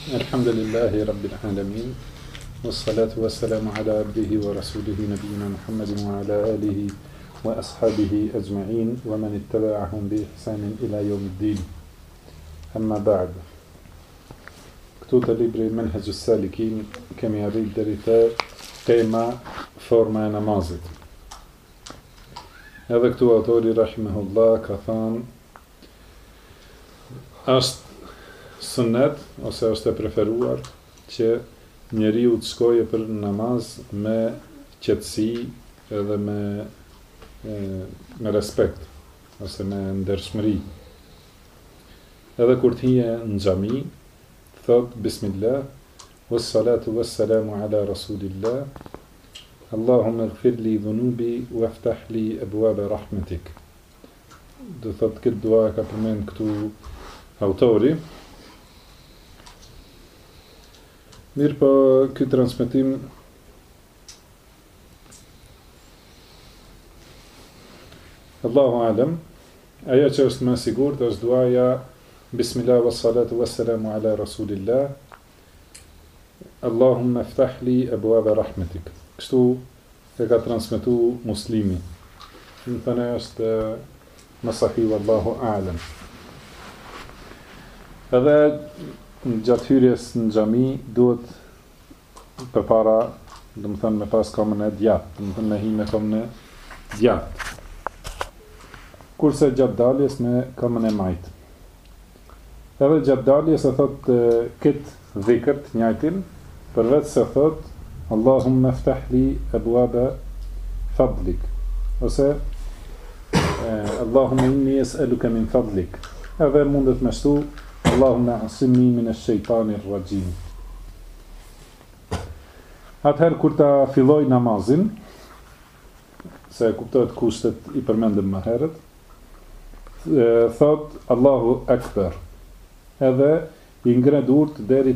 الحمد لله رب العالمين والصلاة والسلام على عبده ورسوله نبينا محمد وعلى آله وأصحابه أجمعين ومن اتبعهم بإحسان إلى يوم الدين. أما بعد. Këtu të libri Menhejus Salikin kemi arrit deri te tema forma e namazit. Edhe këtu autori rahimahullah ka thënë është sunnet ose është e preferuar që njeriu të shkojë për namaz me qetësi edhe me respekt ose me ndershmëri. Edhe kur të hije në xhami, thot bismillah wassalatu wassalamu ala rasulillah Allahumma ighfir li dhunubi waftah li abwaba rahmatik. Do thot këtë dua ka përmend këtu autori. Mirë po, këtë transmetim Allahu alem, ajo që është më sigurt është duaja Bismillah wassalatu wassalamu ala rasulillah Allahumma iftah li abwaba rahmatik. Kështu e ka transmetu Muslimi. Në thënë është më sahih wallahu a'lam. Edhe në gjatë hyrjes në xhami duhet përpara, domethënë me pas kamën e djathtë, domethënë me hi me kamën e djathtë. Kurse gjatë daljes me kamën e majtë. Edhe gjatë daljes e thot këtë dhikr të njëjtin, përveç se thot Allahumma iftah li abwaba fadlik ose Allahumma inni es'aluka min fadlik. Edhe mundet me shtu Allahumma asimni min ash-shaytanir rajim. Atëherë kur ta filloj namazin, se kuptohet kushtet i përmendëm më herët, thot Allahu Akbar. Edhe i ngre durt deri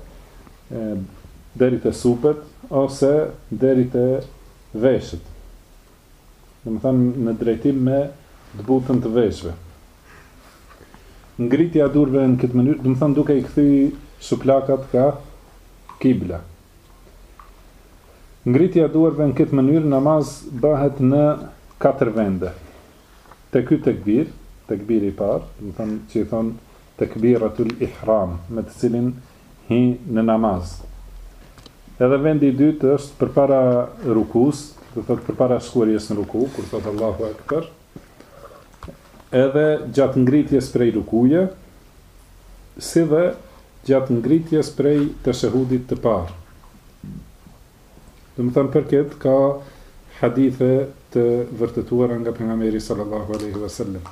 te supet ose deri te veshët. Domethënë në drejtim me dbutën të veshëve. Ngritja e durve në këtë mënyrë, do të thënë duke i kthy suplakat ka kibla. Ngritja e durve në këtë mënyrë namaz bëhet në 4 vende. Te ky tekbiri i parë, do të thënë që i thon tekbiratul ihram, me të cilin hi në namaz. Edhe vendi i dytë është përpara rukus, do të thotë përpara shkuarjes në ruku, kur thot Allahu Akbar. Edhe gjatë ngritjes prej rukuje, si dhe gjatë ngritjes prej të shahudit të parë. Dhe më thëmë për këtë, ka hadithe të vërtetuara nga pejgamberi sallallahu alaihi wasallam.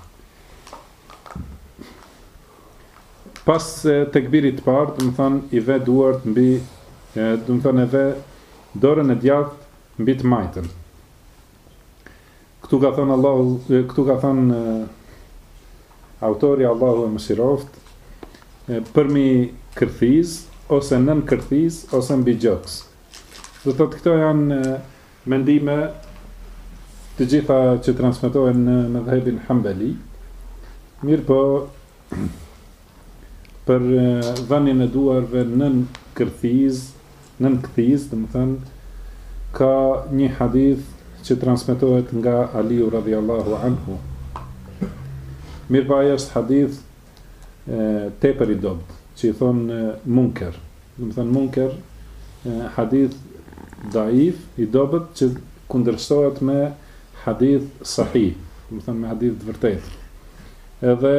Pas tekbirit të parë, dhe më thënë i ve duart mbi, dhe më thënë e ve dorën e djathtë mbi të majtën. Këtu ka thënë autori Allahu e mëshiroft, përmi kërthiz, ose nën kërthiz, ose mbi gjoks. Do thotë këto janë mendime të gjitha që transmetohen në mëdhëbin Hanbali. Mirë po, për vënien e duarve nën kërthiz, do të thënë, ka një hadith që transmetohet nga Aliu radhiyallahu anhu. Mirë pa ajo është hadith tepër i dobët, që i thonë munker. Do të thënë munker, hadith daif i dobët që kundërshtohet me hadith sahih, do të thënë me hadith të vërtetë. Edhe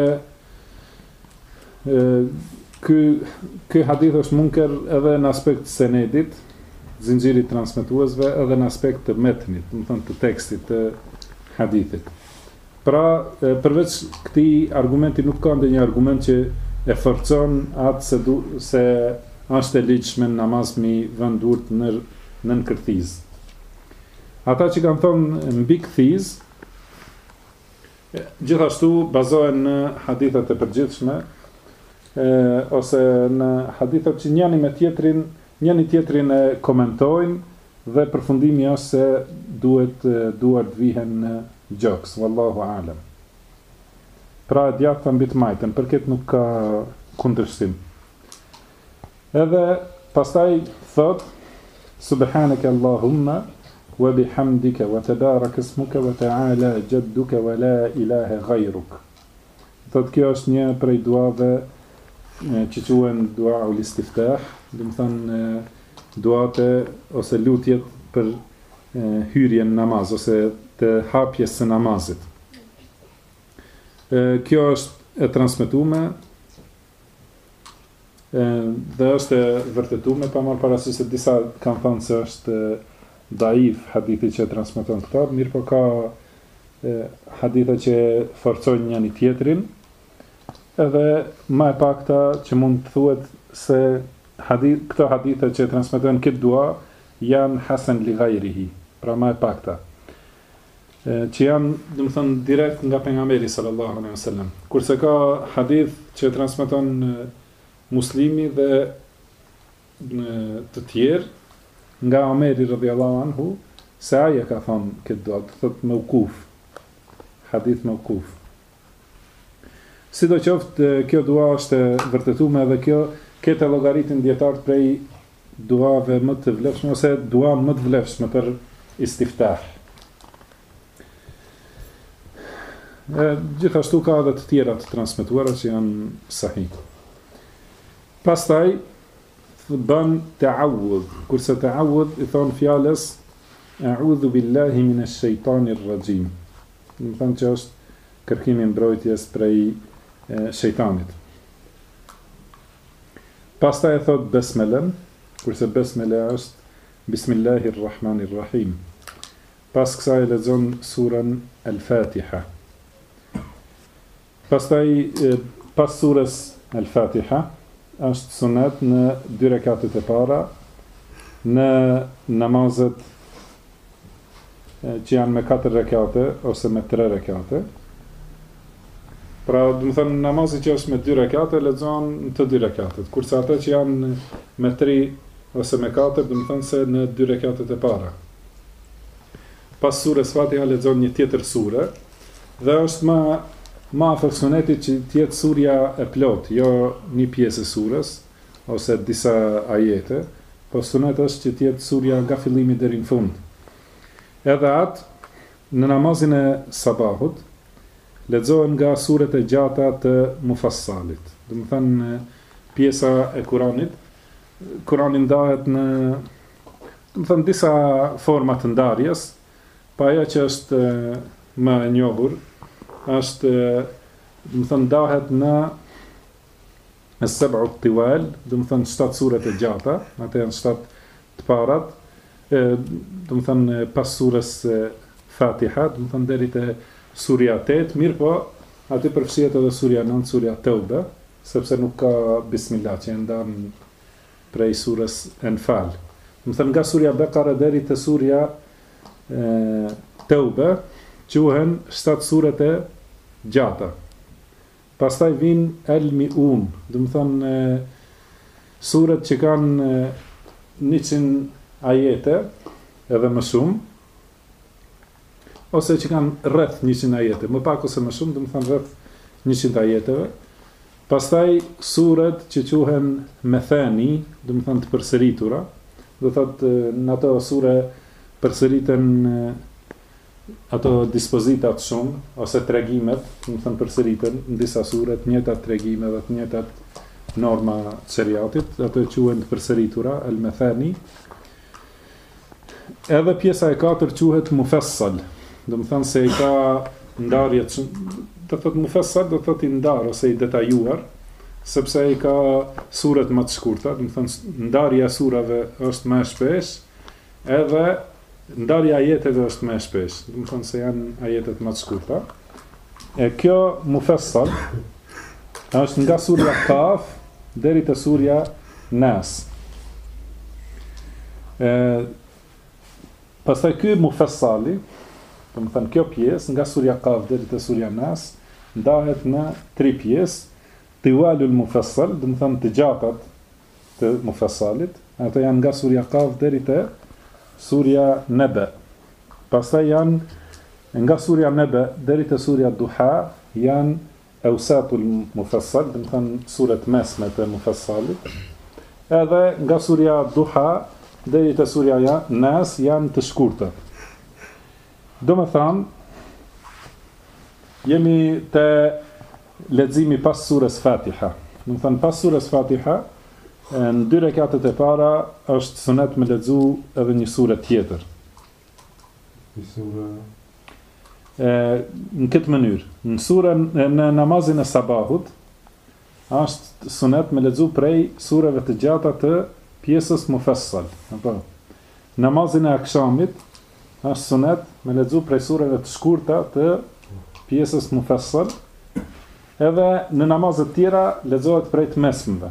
ky hadith është munker edhe në aspekt senedit, zinxhirit transmetuesve, edhe në aspekt të metnit, do të thënë të tekstit të hadithit. Pra, përveç këtij argumenti nuk ka ndonjë argument që e forcon atë se është e ligjshme në namaz me vënë durt nën kërthiz. Ata që kanë thonë mbi kërthiz, gjithashtu bazohen në hadithet e përgjithshme, ose në hadithet që njëri tjetrin e komentojnë dhe përfundimi është se duart vihen në gjoks, wallahu alem. Pra djathta mbi të majtën, për këtë nuk ka kundërshtim. Edhe pastaj thot Subhanaka Allahumma wa bihamdika wa tabarak ismuka wa ta'ala jadduka wa la ilaha ghayruk. Thot kjo është një prej duave që quhen dua ul istiftah, do të thonë duate ose lutjet për hyrjen në namaz ose të hapjes së namazit. Kjo është e transmetuar dhe është e vërtetuar, pa marrë parasysh se disa kanë thënë se është daif hadithi që transmeton këta, mirë po ka haditha që forcojnë njëri tjetrin, edhe më e pakta që mund të thuhet se këto hadithe që transmetojnë këtë dua janë hasan li ghayrihi, pra më e pakta, që janë, do të thonë, direkt nga pejgamberi sallallahu alaihi wasallam. Kurse ka hadith që transmeton Muslimi dhe të tjerë nga Omeri radhiyallahu anhu, se ai e ka thonë këtë dua, do thotë mauquf, hadith mauquf. Sidoqoftë, kjo dua është vërtetuar edhe kjo këtë llogaritin dietar prej duave më të vlefshme ose dua më të vlefshme për istiftah. Gjithashtu ka edhe të tjera të transmetuara që janë sahih. Pastaj bën ta'awudh, kurse ta'awudh i thon fjalës a'udhu billahi minash shaitanir rajim. Do të thonë që është kërkimi mbrojtjes prej shejtanit. Pastaj e thot besmelen, kurse besmele është bismillahirrahmanirrahim. Pas kësaj lexon surën Al-Fatiha. Pastaj pas surës Al-Fatiha është sunet në 2 rekatet e para në namazet që janë me 4 rekate ose me 3 rekate. Pra, do të thënë namazi që është me 2 rekate lexon në të 2 rekatet, kurse ata që janë me 3 ose me 4, do të thënë se në 2 rekatet e para. Pas surës Fatiha lexon një tjetër sure dhe është ma afër sunetit që tjetë surja e plot, jo një pjesë e surës ose disa ajete, po sunet është që tjetë surja nga fillimi deri në fund. Edhe atë në namazin e sabahut lexohen nga suret e gjata të mufassalit. Do të thënë pjesa e Kuranit. Kurani ndahet në, do të thënë, disa forma të ndarjes, pa ajo që është më e njohur është, do të thënë, ndahet në as-sab'u at-tiwal, do të thënë 7 suret e gjata, ato janë 7 të parat, do të thënë pas surës Fatiha, do të thënë deri te surja 8, mirë po, aty përfshihet edhe surja 9, surja Tauba, sepse nuk ka bismillah që ndan prej surës Anfal. Do të thënë nga surja Bekara deri te surja Tauba quhen 7 suret e gjata. Pastaj vin El-Mi'un, do të thënë suret që kanë 100 ajete edhe më shumë, ose që kanë rreth 100 ajete, më pak ose më shumë, do të thënë rreth 100 ajeteve. Pastaj suret që quhen Methani, do të thënë të përsëritura, do thotë në ato sure përsëriten ato dispozitat shumë, ose tregimet, do të thënë përsëriten në disa suret, njëjtat tregime dhe të njëjtat norma të shariatit, ato quhen të përsëritura, el-Methani. Edhe pjesa e 4 quhet Mufassal, do të thënë se i ka ndarjet, do thotë Mufassal, do thotë i ndar ose i detajuar, sepse i ka suret më të shkurta, do të thënë ndarja e surave është më e shpesh, edhe ndarja ajeteve është më e shpesh, do të thënë se janë ajetet më të shkurta. E kjo Mufassal është nga surja Kaf deri te surja Nas. Pastaj ky Mufassali, do të thënë kjo pjesë nga surja Kaf deri te surja Nas ndahet në 3 pjesë. Tiwalul Mufassal, do të thënë të gjatat të Mufassalit, ato janë nga surja Kaf deri te surja Nebe. Pastaj janë nga surja Nebe deri te surja Duha, janë Awsatul Mufassal, do të thënë suret mesme të Mufassalit. edhe nga surja Duha deri te surja Nas janë të shkurtë. Do me thanë, jemi te leximi pas surës Fatiha. Do me thënë pas surës Fatiha, në 2 rekatet e para është sunet me lexu edhe një sure tjetër. Në këtë mënyrë, në namazin e sabahut, është sunet me lexu prej sureve të gjata të pjesës mufassal. Apo namazin e akşamit është sunet me lexu prej sureve të shkurta të pjesës mufassal. Edhe në namazet tjera lexohet prej të mesmeve,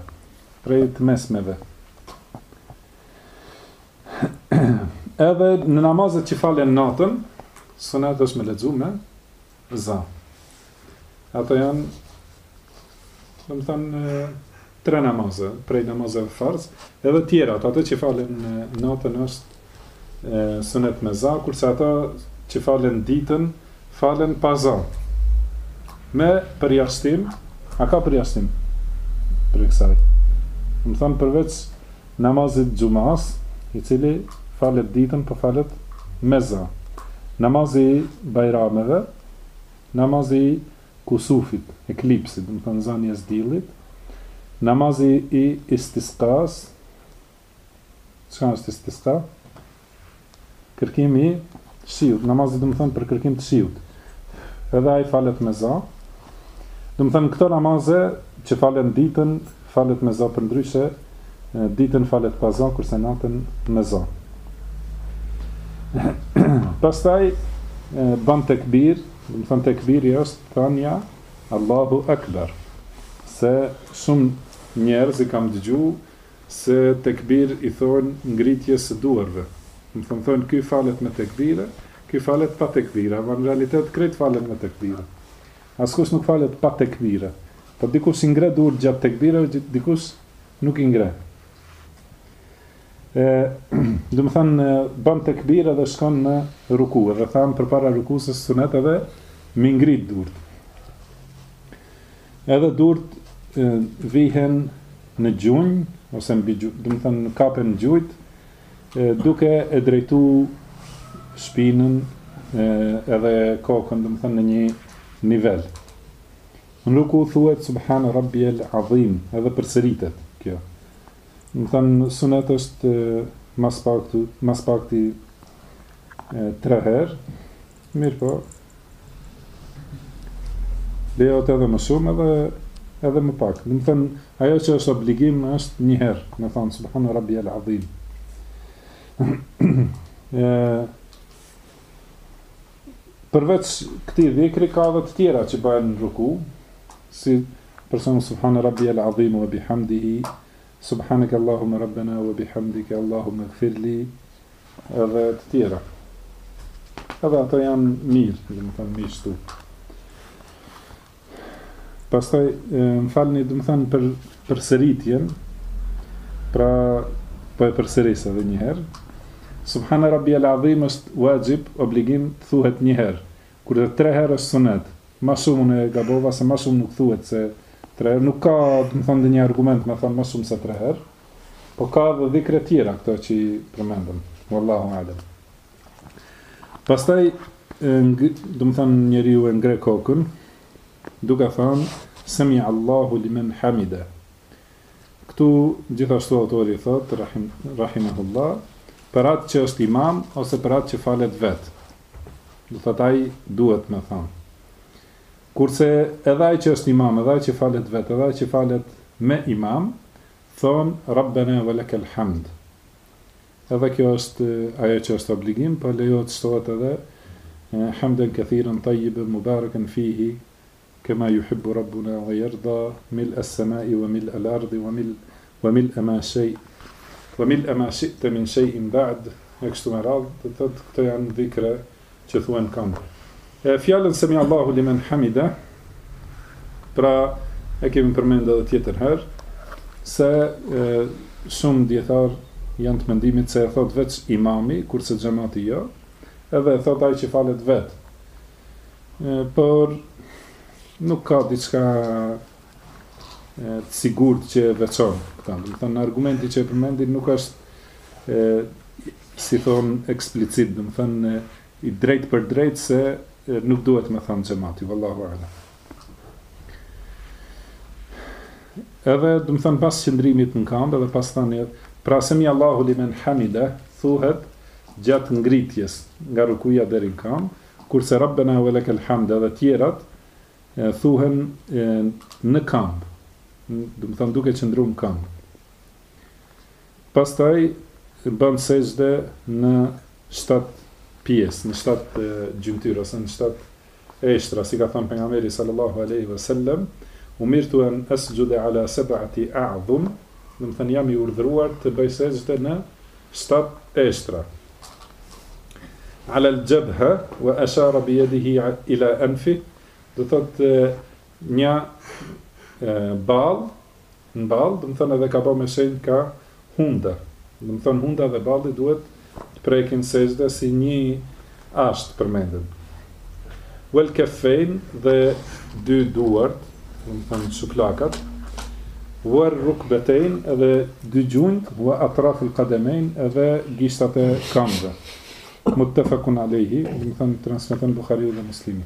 Edhe në namazet që falen natën, sunet është me lexu me za. Ato janë, do të thënë, 3 namaze, prej namazeve farz, edhe tjera, ato që falen natën është sunet me za, kurse ato që falen ditën, falen pa za. Me përjashtim, a ka përjashtim për kësaj? Më thënë përveç namazit xumas, i cili falet ditën, po falet me za. Namazi bajrameve, namazi kusufit, eklipsit, më thënë zanjes diellit, namazi i istisqas, çka është istisqa? Kërkimi i shiut, namazi do të thënë për kërkim të shiut. Edhe ai falet me za. Do të thënë këto namaze që falen ditën, falet me za, përndryshe ditën falet pa za, kurse natën me za. Pastaj ban tekbir, do të thënë tekbiri është thënia Allahu Akbar. Se shumë njerëz i kam dëgju se tekbir i thonë ngritjes së duarve. Do të thonë ky falet me tekbire, ky falet pa tekbire, në realitet krejt falet me tekbire. Askush nuk falet pa tekbire. Po dikush i ngre duart gjatë tekbire, dikush nuk i ngre. Do të thënë ban tekbire dhe shkon në ruku, dhe thamë përpara rukusës sunet edhe mi ngrit duart. Edhe duart vihen në gjunjë ose mbi gjunjë, do të thënë kapen në gjujt, duke e drejtu shpinën edhe kokën, do të thënë në një nivel. Në ruku thuhet Subhana Rabbiyal Azim, edhe përsëritet kjo. Do të thënë sunet është mas pakti 3 herë. Mirë po. Lejohet edhe më shumë edhe më pak. Do të thënë ajo që është obligim është 1 herë, me thënë Subhana Rabbiyal Azim. Përveç këtij dhikri ka edhe të tjera që bëhen në ruku, si person Subhana Rabbiyal Azim wa bihamdihi, Subhanaka Allahumma Rabbana wa bihamdika Allahumma ighfirli, edhe të tjera. Edhe ato janë mirë, do të thënë mirë shtu. Pastaj më falni, do të thënë për përsëritjen, pra po e përsëris edhe një herë. Subhana Rabbiyal Azim është wajib, obligim, thuhet 1 herë. Kur 3 herë është sunet. Ma shumë unë e gabova se ma shumë nuk thuhet se 3 herë. Nuk ka, do të thonë, një argument me thonë ma shumë se 3 herë. Po ka dhe dhikre tjera këto që i përmendëm. Wallahu a'lam. Pastaj, do të thonë, njeriu e ngre kokën, duke thënë Sami Allahu liman hamida. Këtu gjithashtu autori thotë rahimahullah, për atë që është imam, ose për atë që falet vetë. Do thotë ai duhet me thamë. Kurse edhe ai që është imam, edhe ai që falet vetë, edhe ai që falet me imam, thonë Rabbena wa lakal hamd. Edhe kjo është ajo që është obligim, po lejohet shtohet edhe hamdan kathiran tayyiban mubarakan fihi, kama yuhibbu rabbuna wa yarda, mil as-sama'i wa mil al-ardi wa mil ma shay' wa mil ma shi'ta min shay'in ba'd, e kështu me radhë, do të thotë këto janë dhikre që thuhen këmbë. Fjalën Sami Allahu liman hamida, pra e kemi përmendur edhe tjetër herë, se shumë dietar janë të mendimit se e thot veç imami, kurse xhamati jo, edhe e thot ai që falet vet. Por nuk ka diçka të sigurt që e veçon. Do të thënë argumenti që e përmendi nuk është si thon eksplicit, do të thënë i drejt për drejt se nuk duhet me thënë xhamati, wallahu a'lam. Edhe do të thënë pas qëndrimit në këmbë edhe pas thënë pra semi Allahu limen hamida thuhet gjatë ngritjes nga rukuja deri në këmbë, kurse rabbena wa lakal hamd edhe tjerat thuhen në këmbë. Do të thënë duke qëndruar në këmbë. Pastaj bën sejdë në 7 pjesë, në 7 gjymtyra, ose në 7 eshtra, si ka thënë pejgamberi sallallahu alaihi wasallam, umirtu an asjuda ala 7 a'dhum, do të thënë jam i urdhëruar të bëj sejdë në 7 eshtra. Ala al-jabha wa ashara bi yadihi ila anfi, do thotë një ball, në ball, do të thënë edhe ka bërë me shenjë ka hunda. Do të thënë hunda dhe balli duhet të prekin sejdë si një asht përmendën. Wal kaffain dhe 2 duart, do të thënë shuplakat, war rukbatayn edhe 2 gjunjt, wa atraf al-qadamayn edhe gishtat e këmbëve. Muttafaqun alayhi, do të thënë transmeton Buhariu dhe Muslimi.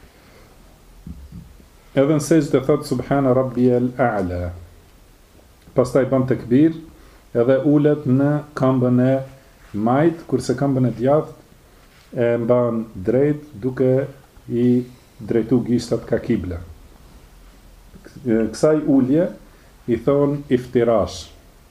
Edhe në sejdë thot subhana rabbiyal a'la. Pastaj bën tekbir, edhe ulet në këmbën e majt, kurse këmbën e djathtë e mban drejt duke i drejtu gishtat ka kibla. Kësaj ulje i thon iftirash.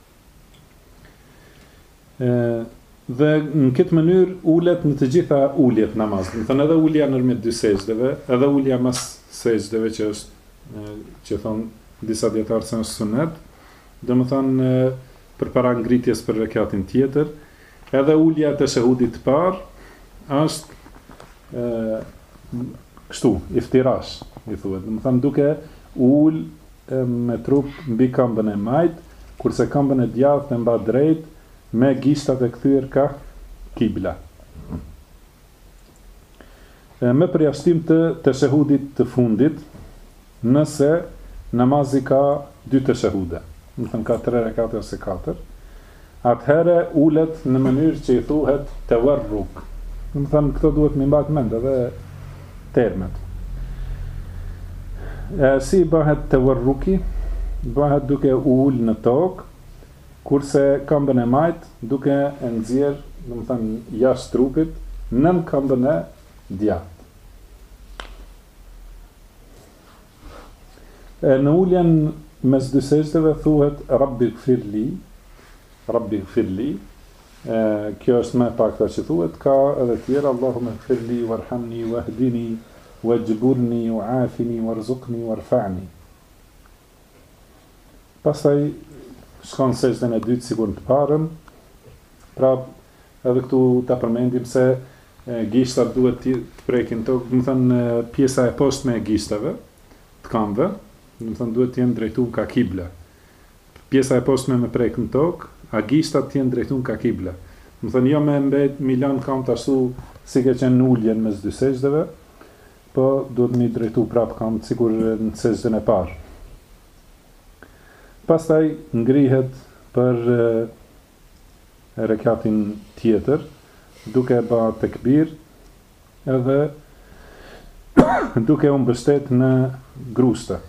Dhe në këtë mënyrë ulet në të gjitha uljet namaz. Do të thënë edhe ulja ndërmjet 2 sejdëve, edhe ulja mas sejdëve që është që thon disa dietarë se është sunet, domethënë përpara ngritjes për rekatin tjetër, edhe ulja të shahudit të parë është kështu, iftirash, i thuhet. Domethënë duke ul me trup mbi këmbën e majt, kurse këmbën e djathtë e mba drejt me gishtat e kthyer ka kibla. Me përjashtim të shahudit të fundit, nëse namazi ka 2 të shahude, do të thënë ka 3 rekate ose 4, atëherë ulet në mënyrë që i thuhet tawarruk. Do të thënë këto duhet më mbajt mend edhe termet. Si bëhet tawarruki? Bëhet duke ul në tokë, kurse këmbën e majt duke e nxjerr, do të thënë jashtë trupit, nën këmbën e djathtë. Në uljen mes 2 sejdëve thuhet Rabbi gfirli, Rabbi gfirli. Kjo është më pak që thuhet, ka edhe tjera, Allahumma gfirli warhamni wahdini wajburni wa'afini warzuqni warfa'ni. Pastaj shkon sejdën e dytë sikur të parën. Pra edhe këtu ta përmendim se gishtat duhet të prekin tokë, do të thënë pjesa e poshtme e gishtave të këmbëve, do të thënë duhet të jenë drejtuar ka kibla. Pjesa e poshtme me prek në tokë, a gishtat të jenë drejtuar ka kibla. Do të thënë jo me mbet milion këmbë ashtu si ke qenë në uljen mes 2 sejdëve, po duhet më drejtu prapë këmbë sikur në sejdën e parë. Pastaj ngrihet për rekatin tjetër, duke ba tekbir edhe duke u mbështet në grushte.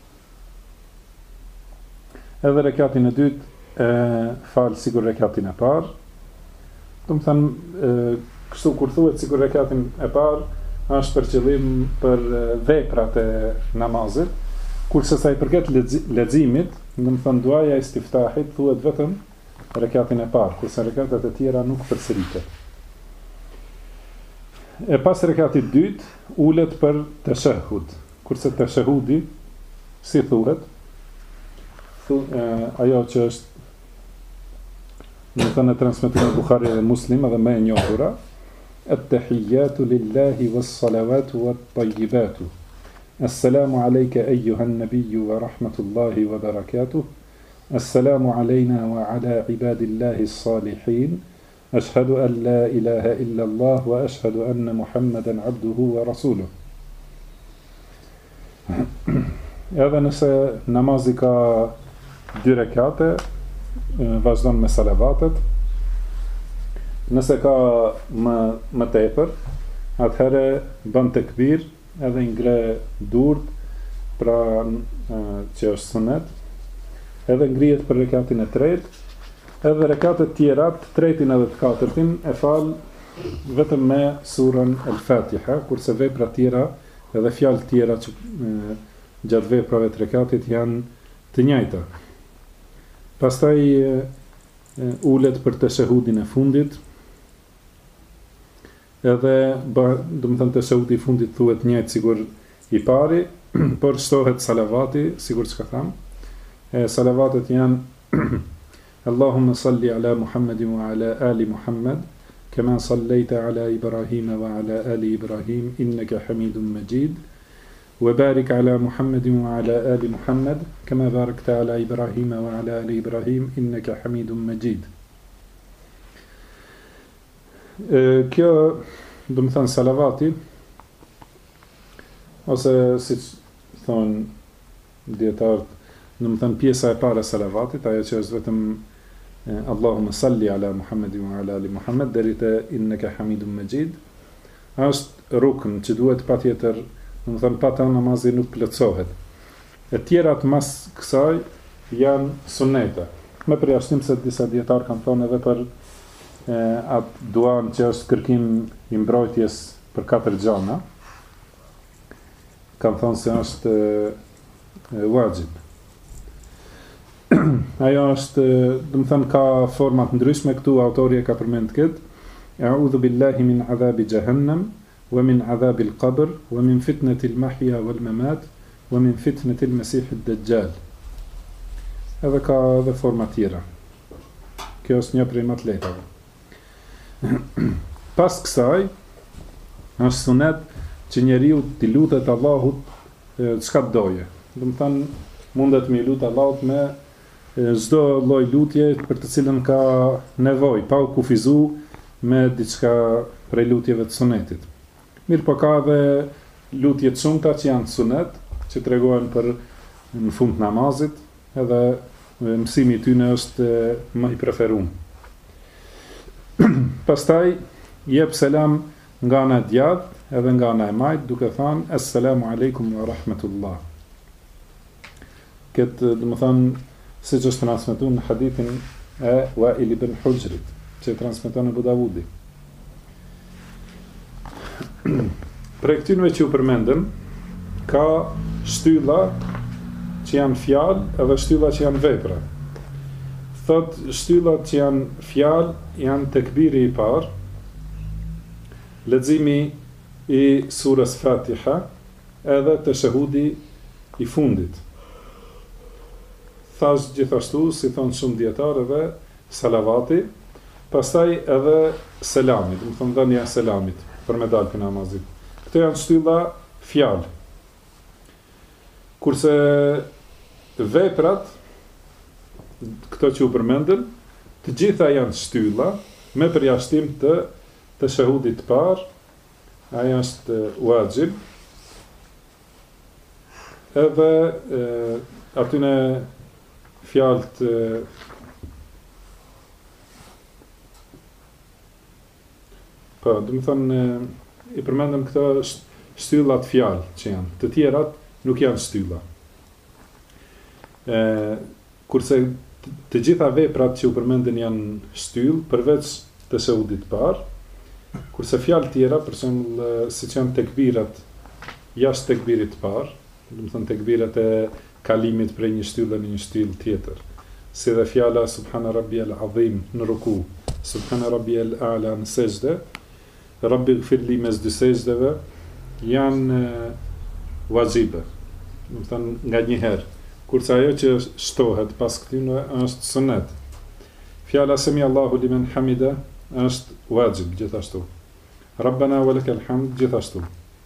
Edhe rekatin e dytë fal sikur rekatin e parë. Do të thënë kështu kur thuhet sikur rekatin e parë, është për qëllim për veprat e namazit, kurse sa i përket leximit, do të thënë duaja e istiftahit thuhet vetëm rekatin e parë, kurse rekatet e tjera nuk përsëritet. E pas rekatit dytë ulet për tashahhud, kurse tashahhudi si thuhet, ajo që është do të thënë transmetuar në Buhari dhe Muslim edhe më e njohura, at-tahiyyatu lillahi was-salawatu wat-tayyibatu. Assalamu alayka ayyuha an-nabiyyu wa rahmatullahi wa barakatuh. Assalamu alayna wa ala ibadillahi as-salihin. Ashhadu an la ilaha illa Allah wa ashhadu anna Muhammadan abduhu wa rasuluh. edhe nëse namazi ka 2 rekate, vazhdon me salavatet. Nëse ka më tepër, atëherë bën tekbir edhe ngre durt, pra që është sunet, edhe ngrihet për rekatin e tretë, edhe rekatet tjera, të tretin edhe të katërtin, e fal vetëm me surën El-Fatiha, kurse vepra tjera edhe fjalë tjera që gjatë veprave të rekatit janë të njëjta. Pastaj ulet për teshehudin e fundit, edhe do të thënë teshehudi i fundit thuhet njëjtë sigur i pari, por shtohet salavati, sigur çka tham. Salavatet janë Allahumma salli ala Muhammedin wa ala ali Muhammed, kama sallaita ala Ibrahim wa ala ali Ibrahim innaka Hamidum Majid. وبارك على محمد وعلى آل محمد كما باركت على إبراهيم وعلى آل إبراهيم إنك حميد مجيد. Kjo, do të thënë salavati, ose si thonë dietarët, do të thënë pjesa e parë e salavatit, ajo që është vetëm Allahumma salli ala Muhammedin wa ala ali Muhammed deri te innaka Hamidum Majid, është rukn që duhet patjetër. Do të thënë pa ta namazi nuk plotësohet. E tjerat mas kësaj janë sunete. Me përjashtim se disa dietar kanë thonë edhe për atë duan që është kërkim i mbrojtjes për 4 gjana. Kanë thonë se është wajib. Ajo është, do të thënë ka forma të ndryshme, këtu autori e ka përmend këtë. A'udhu billahi min adhabi jahannam wa min adhabi al-qabr wa min fitnati al-mahya wal-mamat wa min fitnati al-masih ad-dajjal. Edhe ka edhe forma tjera. Kjo është një prej më të lehtave. Pas kësaj, është sunet që njeriu t'i lutet Allahut çka doje. Do të thënë mundet me lutë Allahut me çdo lloj lutje për të cilën ka nevojë, pa u kufizuar me diçka prej lutjeve të sunetit. Mirë po ka dhe lutje të shumta që janë sunet, që tregojnë për në fund të namazit, edhe mësimi i tyre është më i preferuar. Pastaj jep selam nga ana e djathtë edhe nga ana e majt, duke thënë Assalamu alaikum wa rahmatullah. Këtë, do të thënë, siç është transmetuar në hadithin e Wa'il ibn Hujrit, që transmeton Abu Davudi. Për këtynve që u përmendëm, ka shtylla që janë fjalë edhe shtylla që janë vepra. Thot shtyllat që janë fjalë janë tekbiri i parë, leximi i surës Fatiha, edhe teshehudi i fundit. Thash gjithashtu, si thonë shumë dietarë, edhe salavati, pastaj edhe selami, do të thonë dhënia e selamit për me dalë për namazit. Këto janë shtylla fjalë. Kurse veprat, këto që u përmendën, të gjitha janë shtylla, me përjashtim të teshehudit të parë, ajo është wajib, edhe atyne fjalët po, do të thënë i përmendëm këto shtyllat fjalë që janë, të tjerat nuk janë shtylla. Kurse të gjitha veprat që u përmenden janë shtyllë, përveç teshehudit të parë, kurse fjalë tjera, për shembull, siç janë tekbirat jashtë tekbirit të parë, do të thënë tekbirat e kalimit prej një shtylle në një shtyllë tjetër, si dhe fjala Subhana Rabbiyal Azim në ruku, Subhana Rabbiyal A'la në sejdë, Rabbi gfirli mes dy sejdëve, janë wajibe, do të thënë nga një herë, kurse ajo që shtohet pas këtyre është sunet. Fjala Semi Allahu limen hamida është wajib gjithashtu. Rabbana wa lakal hamd gjithashtu.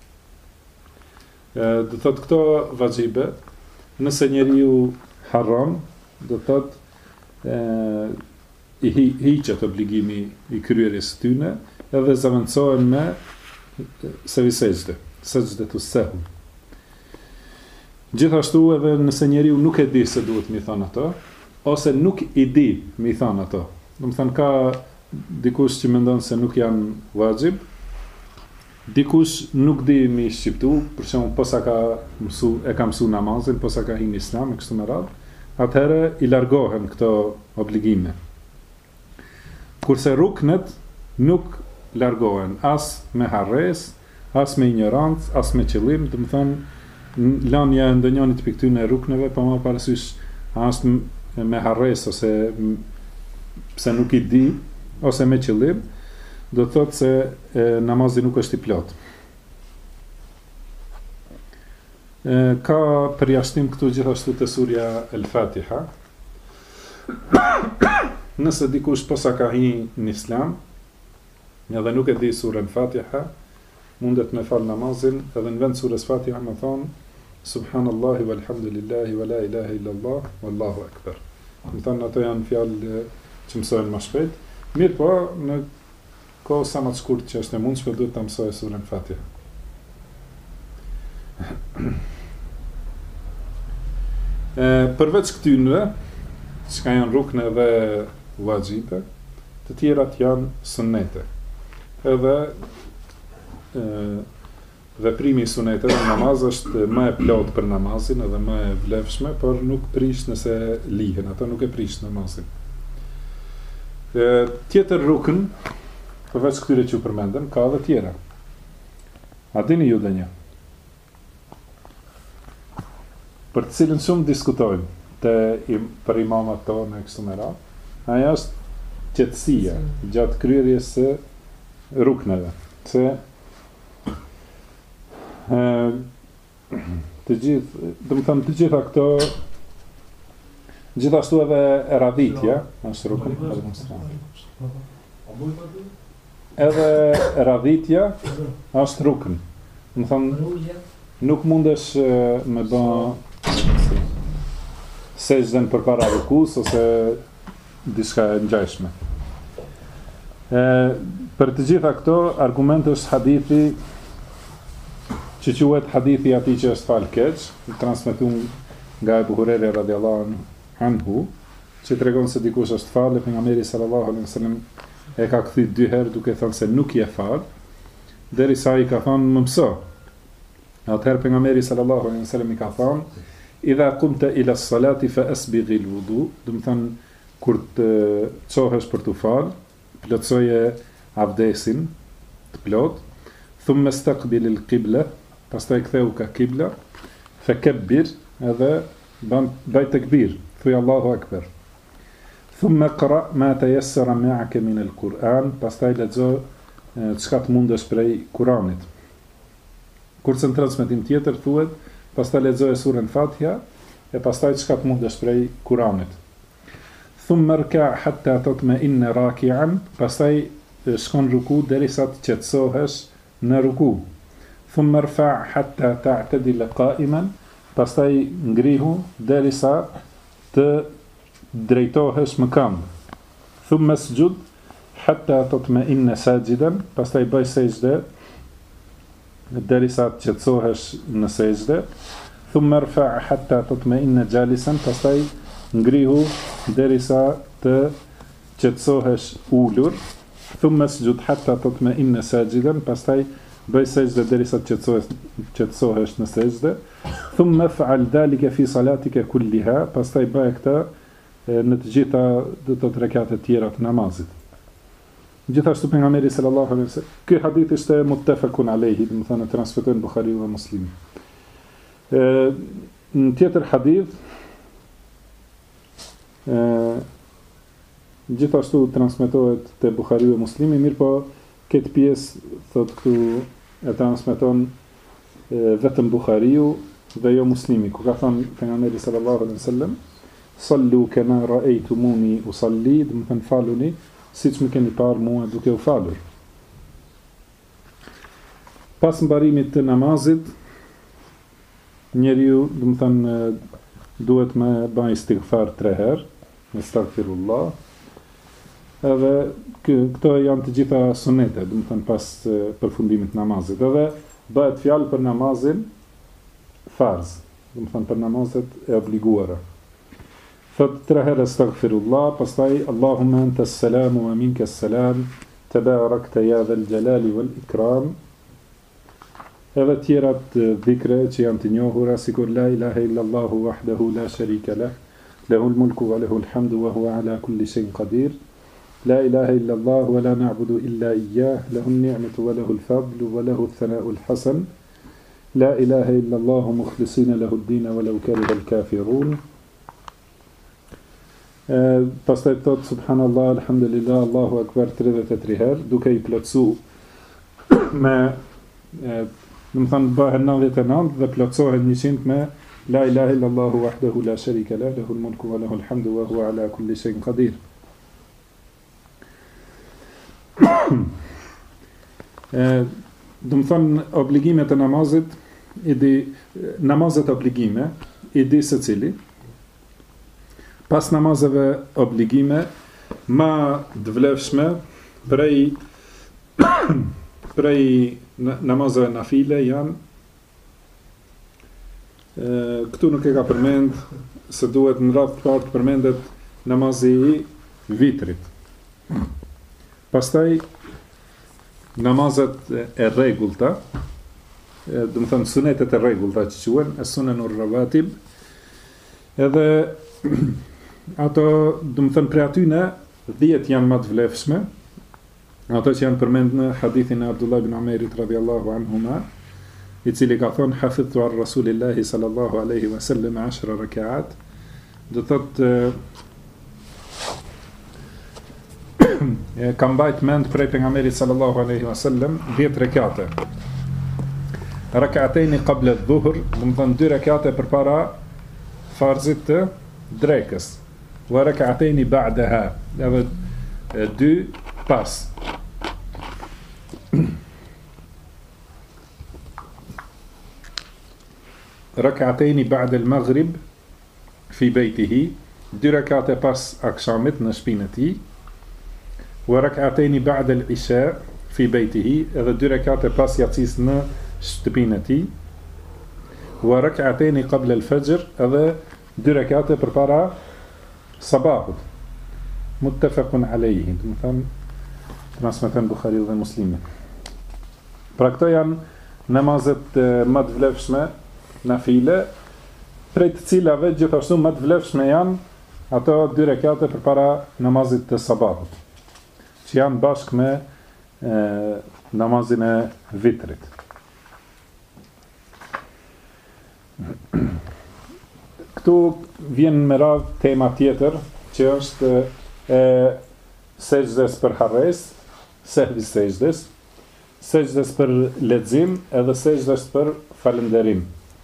Do thotë këto wajibe, nëse njeriu harron, do thotë i hiqet obligimi i kryerjes së tyre, edhe zaventsohen me sejdë të sehun. Gjithashtu edhe nëse njeriu nuk e di se duhet mi thënë ato, ose nuk i di mi thënë ato. Do të thënë ka dikush që mendon se nuk janë vajib, dikush nuk di mi shqiptu, për shembull posa ka mësu namazin, posa ka hyrë në Islam e kështu me radhë, atëherë i largohen këto obligime. Kurse ruknet nuk largohen as me harres, as me ignorancë, as me qëllim, do të thënë lania e ndonjënit për këtyne rukneve, pa marrë parasysh as me harres ose pse nuk i di, ose me qëllim, do të thotë se namazi nuk është i plot. Ka përjashtim këtu gjithashtu të surja El-Fatiha. Nëse dikush posa ka hyrë në Islam, edhe nuk e di surën Fatiha, mundet me fal namazin edhe në vend surës Fatiha me thonë Subhanallahi walhamdulillahi wa la ilaha illallah wallahu akbar. Më thonë ato janë fjalë që mësojnë më shpejt. Mirë po, në kohë sa më të shkurt që është e mundshme duhet ta mësoj surën Fatiha. Përveç këtynve, që janë rukne dhe vajibe, të tjerat janë sunnete. Edhe veprimi i suneteve në namaz është më e plot për namazin edhe më e vlefshme, por nuk prish nëse lihen, ato nuk e prish namazin. Tjetër rukn, përveç këtyre që u përmendëm, ka edhe tjera. A dini ju dhe një? Për të cilën shumë diskutojnë për imamat tonë e kështu me radhë, ajo është qetësia gjatë kryerjes së rukneve. Se të gjitha këto, gjithashtu edhe radhitja, është rukn, edhe radhitja është rukn. Do të thonë, nuk mundesh me bë sejdën përpara rukus ose diçka e ngjashme. Për të gjitha këto argumente është hadithi që quhet hadithi i atij që është fal keq, transmetuar nga Abu Huraira radhiyallahu anhu, që tregon se dikush është fal, pejgamberi sallallahu alaihi wasallam e ka kthyr 2 herë duke thënë se nuk je fal, derisa i ka thënë më mëso. Atëherë pejgamberi sallallahu alaihi wasallam i ka thënë idha qumta ila as-salati fa asbighi al-wudu, do të thënë kur të çohesh për të fal, plotsoje abdesin të plot, thumma istaqbil al-qibla, pastaj ktheu ka kibla, fa kabbir, edhe bëj takbir, thuaj Allahu akbar. Thumma qra ma tayassara ma'aka min al-Quran, pastaj lexo çka të mundesh prej Kuranit. Kurse në transmetim tjetër thuhet, pastaj lexoje surën Fatiha e pastaj çka të mundesh prej Kuranit. Thumma rka hatta tatma'inna raki'an, pastaj shkon ruku derisa të qetësohesh në ruku. Thumma rfa hatta ta'tadila qa'iman, pastaj ngrihu derisa të drejtohesh më këmbë. Thumma sujud hatta tatma'inna sajidan, pastaj bëj sejdë derisa të qetësohesh në sejdë. Thumma rfa hatta tatma'inna jalisan, pastaj ngrihu derisa të qetësohesh ulur. Thumma sujud hatta tatma'inna sajidan, pastaj bëj sejdë derisa të qetësohesh në sejdë. Thumma fa'al dhalika fi salatika kulliha, pastaj bëj këtë në të gjitha të rekatet tjera të namazit. Gjithashtu pejgamberi sallallahu alaihi wasallam, ky hadith është muttafaqun alayhi, do të thonë transmetojnë Buhariu dhe Muslimi. Në tjetër hadith gjithashtu transmetohet te Buhariu dhe Muslimi, mirë po këtë pjesë thot këtu e transmeton vetëm Buhariu dhe jo Muslimi, ku ka thënë pejgamberi sallallahu alaihi wasallam sallu kama ra'aytumuni usalli, do të thënë faluni siç më keni parë mua duke u falur. Pas mbarimit të namazit, njeriu, do të thënë, duhet me bëj istighfar 3 herë, astaghfirullah. Edhe këto janë të gjitha sunete, do të thënë pas përfundimit të namazit. Edhe bëhet fjalë për namazin farz. do të thënë për namazet e obliguara. Thot 3 herë astaghfirullah, pastaj Allahumma anta as-salamu wa minka as-salam, tabarakta ya dhal jalali wal ikram. Edhe tjerat dhikre që janë të njohura, sikur la ilaha illallahu wahdahu la sharika lah, lahul mulku wa lahul hamdu wa huwa ala kulli shay'in qadir. La ilaha illallah wa la na'budu illa iyyah, lahun ni'matu wa lahul fadlu wa lahu thana'ul hasan. La ilaha illallah mukhlisina lahu ad-din wa law kariha al-kafirun. Pastaj thot subhanallah, alhamdulillah, Allahu akbar 33 herë, duke i plotsu me do të thënë bëhen 99 dhe plotësohen 100 me la ilaha illallahu wahdahu la sharika lah, lahul mulku wa lahul hamdu wa huwa ala kulli shay'in qadir. Do të thënë obligimet e namazit, namazet obligime, i di se cili. Pas namazeve obligime, ma dëvlefshme prej namazeve nafile janë, këtu nuk e ka përmend, se duhet në radhë të parë të përmendet namazi i vitrit. Pastaj namazet e rregullta, do të thënë sunetet e rregullta që quhen as-sunanur rawatib, edhe ato, do të thënë prej atyne 10 janë më të vlefshme, ato që janë përmend në hadithin e Abdullah ibn Umerit radhiyallahu anhuma, i cili ka thonë hafidhtu ar Rasulillahi sallallahu alaihi wasallam 10 rak'at, do thotë kam mbajt mend prej pejgamberit sallallahu alaihi wasallam 10 rekate. Rak'atayn qabla adh-dhuhr, do të thonë 2 rekate përpara farzit të drekës. Wa rak'atayn ba'daha, edhe 2 pas. Rak'atayn ba'da al-maghrib fi baytihi, 2 rekate pas akshamit në shtëpinë e tij. Wa rak'atayn ba'da al-isha fi baytihi, edhe 2 rekate pas yatsis në shtëpinë e tij. Wa rak'atayn qabla al-fajr, edhe 2 rekate përpara sabahut. Muttafaqun alayhi, do të thënë transmeten Buhariu dhe Muslimi. Pra këto janë namazet më të vlefshme nafile, prej të cilave gjithashtu më të vlefshme janë ato 2 rekate përpara namazit të sabahut, që janë bashkë me namazin e vitrit. Këtu vjen me radhë tema tjetër, që është sejdës për harres, sehvi sejdës, sejdës për lexim, edhe sejdës për falënderim.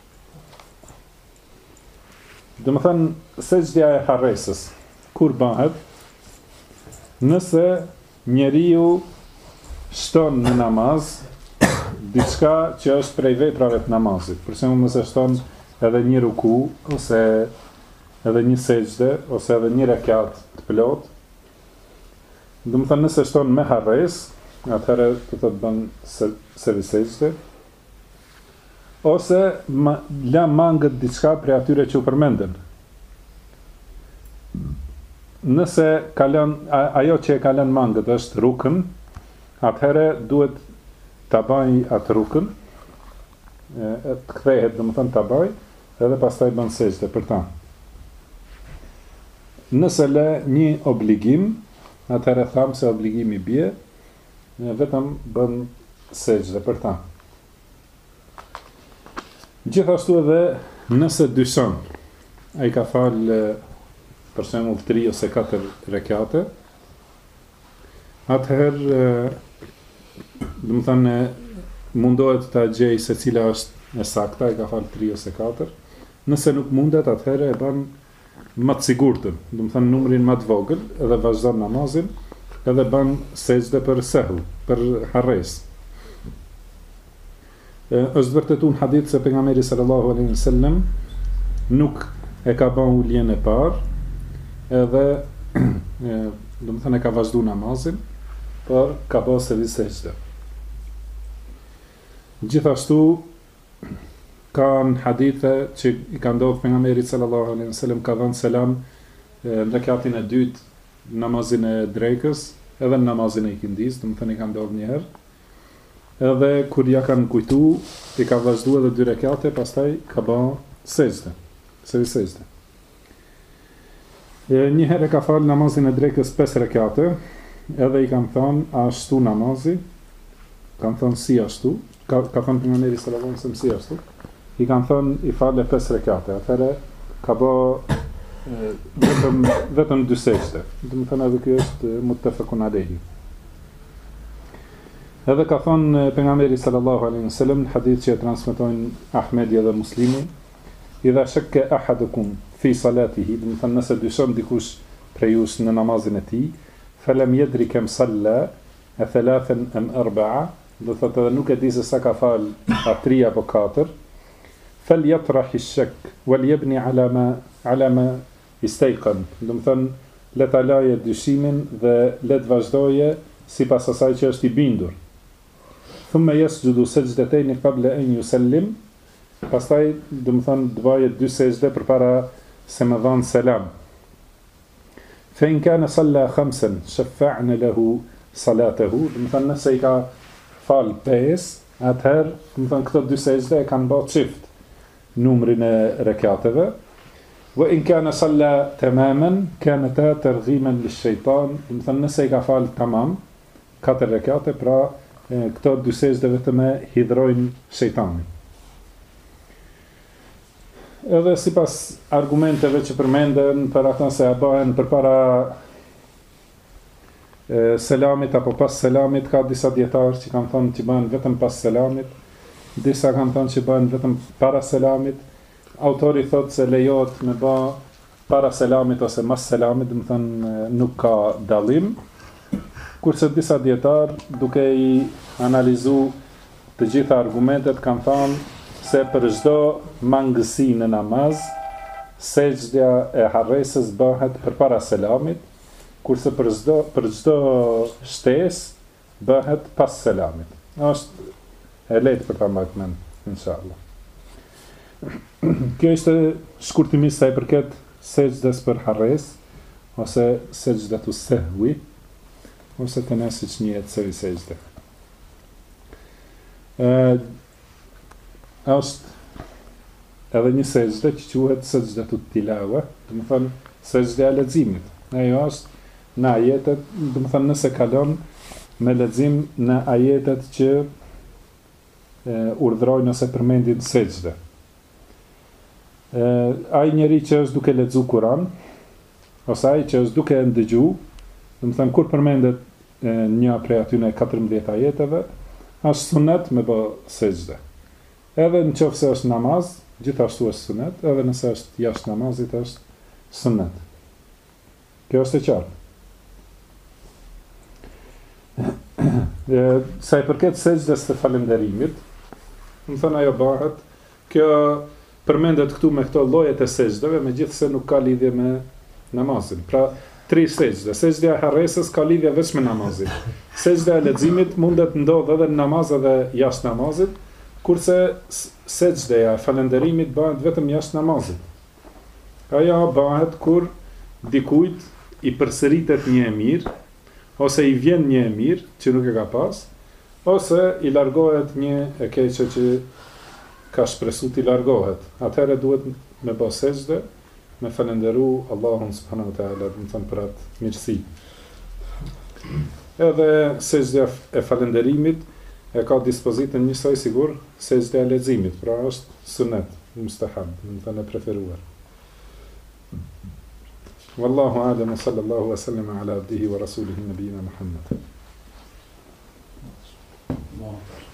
Do të thënë, sejdja e harresës, kur bëhet? Nëse njeriu shton në namaz diçka që është prej veprave të namazit, për shembull nëse shton edhe një ruku, ose edhe një sejdë, ose edhe një rekat të plot, do të thënë nëse shton me harres, atëherë do të bën sejdë sejdë, ose la mangët diçka prej atyre që u përmenden. Nëse ajo që e ka lënë mangët është rukën, atëherë duhet ta bëj atë rukën, të kthehet, do të thënë ta bëj, edhe pastaj bën sejdë për ta. Nëse le një obligim, atëherë tham se obligimi bie, vetëm bën sejdë për ta. Gjithashtu edhe nëse dyshon, ai ka falë për shembull 3 ose 4 rekate, atëherë do të thënë mundohet ta gjej se cila është e sakta, ai ka falë 3 ose 4. Nëse nuk mundet, atëherë e bën më të sigurtën, do të thënë numrin më të vogël, edhe vazhdon namazin, edhe bën sejdë për sehu, për harres. Është vërtetuar në hadith se pejgamberi sallallahu alaihi wasallam nuk e ka bën uljen e parë, edhe do të thënë e ka vazhduar namazin, por ka bërë sejdë. Gjithashtu kanë hadithe që I ka ndodhur pejgamberit sallallahu alaihi wasallam ka dhënë selam në rekatin e dytë namazin e drekës, edhe në namazin e ikindis, domethënë I ka ndodhur një herë. Edhe kur ja kanë kujtu, I ka vazhduar edhe 2 rekate, pastaj ka bën sejdë. Sejdë. Një herë ka fal namazin e drekës 5 rekate, edhe I kanë thënë ashtu namazi, kanë thënë si ashtu, ka thënë pejgamberi sallallahu alaihi wasallam si ashtu. I kanë thënë I falë 5 rekate, atëherë ka bë vetëm 2 sejdë. Domethënë edhe kjo është muttafaqun alayhi. Edhe ka thënë pejgamberi sallallahu alaihi wasallam në hadith që e transmetojnë Ahmedi dhe Muslimi, idha shakka ahadukum fi salatihi, domethënë nëse dyshon dikush prej jush në namazin e tij, falam yadri kam salla a 3 am 4, do thotë edhe nuk e di se sa ka fal, a 3 apo 4, falyatrah ash-shak wal yabni ala ma istayqan, domethënë le ta laje dyshimin dhe le të vazhdoje sipas asaj që është I bindur. Thumma yasjudu sajdatayn qabla an yusallim, pastaj domethënë të bëjë 2 sejdë përpara se më dhan selam. Fa in kana salla 5 shafa'na lahu salatahu, domethënë nëse I ka fal 5, atëherë domethënë këto 2 sejdë kanë bërë çift numrin e rekateve. Wa in kana salla tamaman kanata targhiman lish-shaytan, domethënë nëse I ka fal tamam 4 rekate, pra këto 2 sejdë vetëm e hidhrojnë shejtanin. Edhe sipas argumenteve që përmenden për ata se bëhen përpara selamit apo pas selamit, ka disa dietarë që kanë thënë që bëhen vetëm pas selamit, disa kanë thënë që bëhen vetëm para selamit. Autori thotë se lejohet me bë para selamit ose mas selamit, domethënë nuk ka dallim. Kurse disa dietar, duke I analizuar të gjitha argumentet, kanë thënë se për çdo mangësi në namaz, sejdja e harresës bëhet përpara selamit, kurse për çdo shtesë bëhet pas selamit. Është e lehtë për ta marrë mend, inshallah. Kjo është shkurtimisht sa I përket sejdës për harres, ose sejdatu sehwi, ose të nësë që njëhet sejdë. Është edhe një sejdë që quhet sejdatu tilawa, domethënë sejdja e leximit. Ajo është në ajetet, domethënë nëse kalon me lexim në ajetet që urdhrojnë ose përmendin sejdë. Ai njeri që është duke lexuar Kur'an, ose ai që është duke ndëgju, domethënë kur përmendet një prej atyne 14 ajeteve, është sunet me bë sejdë. Edhe në qoftë se është namaz, gjithashtu është sunet, edhe nëse është jashtë namazit është sunet. Kjo është e qartë. Sa I përket sejdës të falënderimit, më thënë ajo bëhet, kjo përmendet këtu me këto llojet e sejdëve, megjithëse nuk ka lidhje me namazin. Pra, 3 sejdë. Sejdja e harresës ka lidhje vetëm me namazin. Sejdja e leximit mundet ndodh edhe në namaz edhe jashtë namazit, kurse sejdja e falënderimit bëhet vetëm jashtë namazit. Ajo bëhet kur dikujt I përsëritet një e mirë, ose I vjen një e mirë që nuk e ka pas, ose I largohet një e keqe që ka shpresuar t'i largohet. Atëherë duhet me bë sejdë, me falënderu Allahun subhanahu wa taala, do të thënë për atë mirësi. Edhe sejdja e falënderimit e ka dispozitën njësoj sigur sejdja e leximit, pra është sunet, mustahab, do të thënë e preferuar. Wallahu a'lam, sallallahu wa sallama ala abdihi wa rasulihi nabiyina Muhammad.